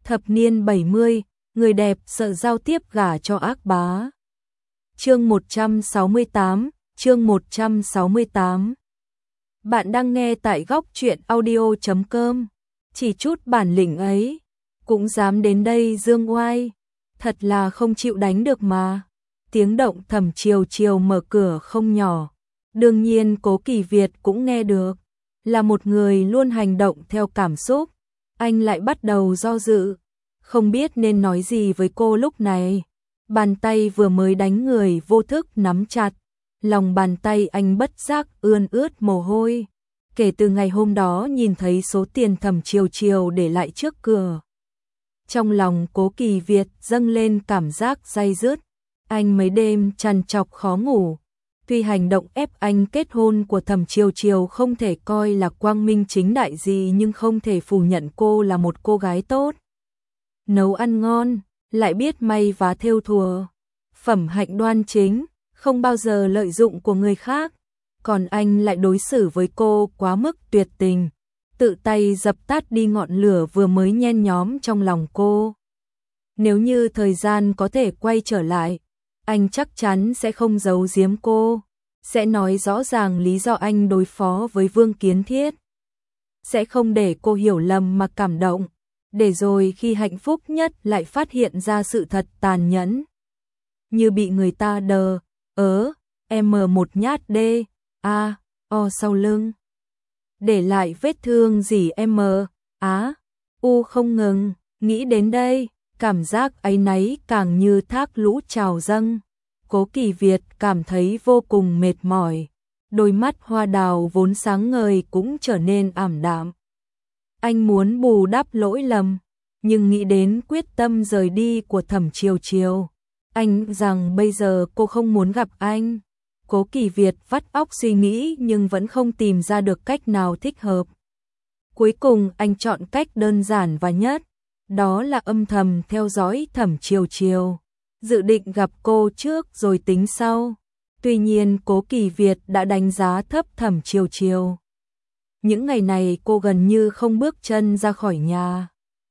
Thập niên 70, người đẹp sợ giao tiếp gả cho ác bá. Chương 168, chương 168. Bạn đang nghe tại góc truyện audio.com. Chỉ chút bản lĩnh ấy, cũng dám đến đây dương oai, thật là không chịu đánh được mà. Tiếng động Thẩm Chiều Chiều mở cửa không nhỏ, đương nhiên Cố Kỳ Việt cũng nghe được. Là một người luôn hành động theo cảm xúc, anh lại bắt đầu do dự, không biết nên nói gì với cô lúc này. Bàn tay vừa mới đánh người vô thức nắm chặt, lòng bàn tay anh bất giác ươn ướt mồ hôi. Kể từ ngày hôm đó nhìn thấy số tiền Thẩm Chiều Chiều để lại trước cửa, trong lòng Cố Kỳ Việt dâng lên cảm giác day dứt. Anh mấy đêm trằn trọc khó ngủ. Tuy hành động ép anh kết hôn của Thẩm Chiều Chiều không thể coi là quang minh chính đại gì, nhưng không thể phủ nhận cô là một cô gái tốt. Nấu ăn ngon, lại biết may vá thêu thùa, phẩm hạnh đoan chính, không bao giờ lợi dụng của người khác. Còn anh lại đối xử với cô quá mức tuyệt tình, tự tay dập tắt đi ngọn lửa vừa mới nhen nhóm trong lòng cô. Nếu như thời gian có thể quay trở lại, anh chắc chắn sẽ không giấu giếm cô, sẽ nói rõ ràng lý do anh đối phó với Vương Kiến Thiết. Sẽ không để cô hiểu lầm mà cảm động, để rồi khi hạnh phúc nhất lại phát hiện ra sự thật tàn nhẫn. Như bị người ta một nhát sau lưng, để lại vết thương gì không ngừng. Nghĩ đến đây, cảm giác áy náy càng như thác lũ trào dâng. Cố Kỳ Việt cảm thấy vô cùng mệt mỏi, đôi mắt hoa đào vốn sáng ngời cũng trở nên ảm đạm. Anh muốn bù đắp lỗi lầm, nhưng nghĩ đến quyết tâm rời đi của Thẩm Chiều Chiều, anh rằng bây giờ cô không muốn gặp anh. Cố Kỳ Việt vắt óc suy nghĩ nhưng vẫn không tìm ra được cách nào thích hợp. Cuối cùng anh chọn cách đơn giản và nhất, đó là âm thầm theo dõi Thẩm Chiều Chiều, dự định gặp cô trước rồi tính sau. Tuy nhiên Cố Kỳ Việt đã đánh giá thấp Thẩm Chiều Chiều. Những ngày này cô gần như không bước chân ra khỏi nhà,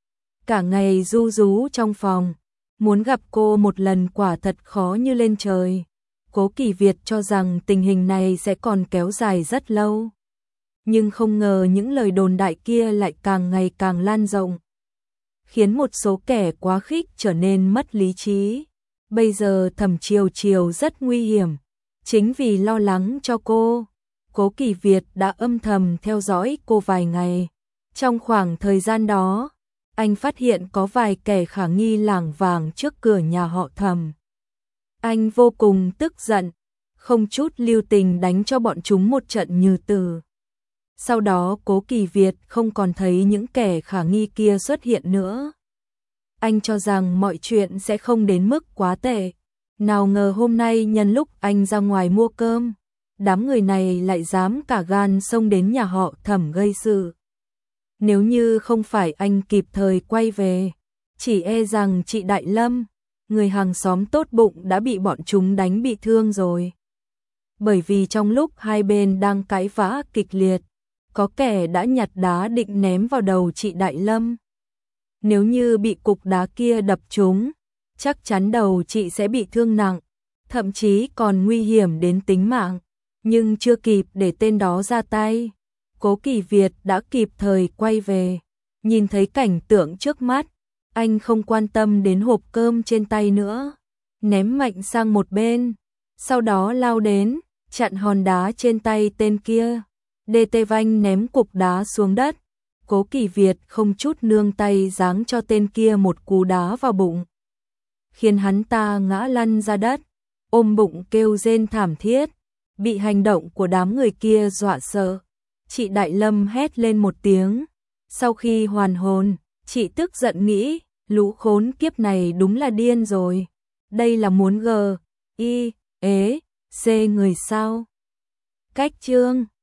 cả ngày ru rú trong phòng, muốn gặp cô một lần quả thật khó như lên trời. Cố Kỳ Việt cho rằng tình hình này sẽ còn kéo dài rất lâu, nhưng không ngờ những lời đồn đại kia lại càng ngày càng lan rộng, khiến một số kẻ quá khích trở nên mất lý trí. Bây giờ Thẩm Chiều Chiều rất nguy hiểm, chính vì lo lắng cho cô, Cố Kỳ Việt đã âm thầm theo dõi cô vài ngày. Trong khoảng thời gian đó, anh phát hiện có vài kẻ khả nghi lảng vảng trước cửa nhà họ Thẩm. Anh vô cùng tức giận, không chút lưu tình đánh cho bọn chúng một trận như tử. Sau đó Cố Kỳ Việt không còn thấy những kẻ khả nghi kia xuất hiện nữa. Anh cho rằng mọi chuyện sẽ không đến mức quá tệ. Nào ngờ hôm nay nhân lúc anh ra ngoài mua cơm, đám người này lại dám cả gan xông đến nhà họ Thẩm gây sự. Nếu như không phải anh kịp thời quay về, chỉ e rằng chị Đại Lâm, người hàng xóm tốt bụng, đã bị bọn chúng đánh bị thương rồi. Bởi vì trong lúc hai bên đang cãi vã kịch liệt, có kẻ đã nhặt đá định ném vào đầu chị Đại Lâm. Nếu như bị cục đá kia đập trúng, chắc chắn đầu chị sẽ bị thương nặng, thậm chí còn nguy hiểm đến tính mạng. Nhưng chưa kịp để tên đó ra tay, Cố Kỳ Việt đã kịp thời quay về. Nhìn thấy cảnh tượng trước mắt, anh không quan tâm đến hộp cơm trên tay nữa, ném mạnh sang một bên, sau đó lao đến, chặn hòn đá trên tay tên kia. DT Vanh ném cục đá xuống đất, Cố Kỳ Việt không chút nương tay giáng cho tên kia một cú đá vào bụng, khiến hắn ta ngã lăn ra đất, ôm bụng kêu rên thảm thiết, bị hành động của đám người kia dọa sợ. Chị Đại Lâm hét lên một tiếng, sau khi hoàn hồn, chị tức giận nghĩ, lũ khốn kiếp này đúng là điên rồi, đây là muốn C người sao? Cách chương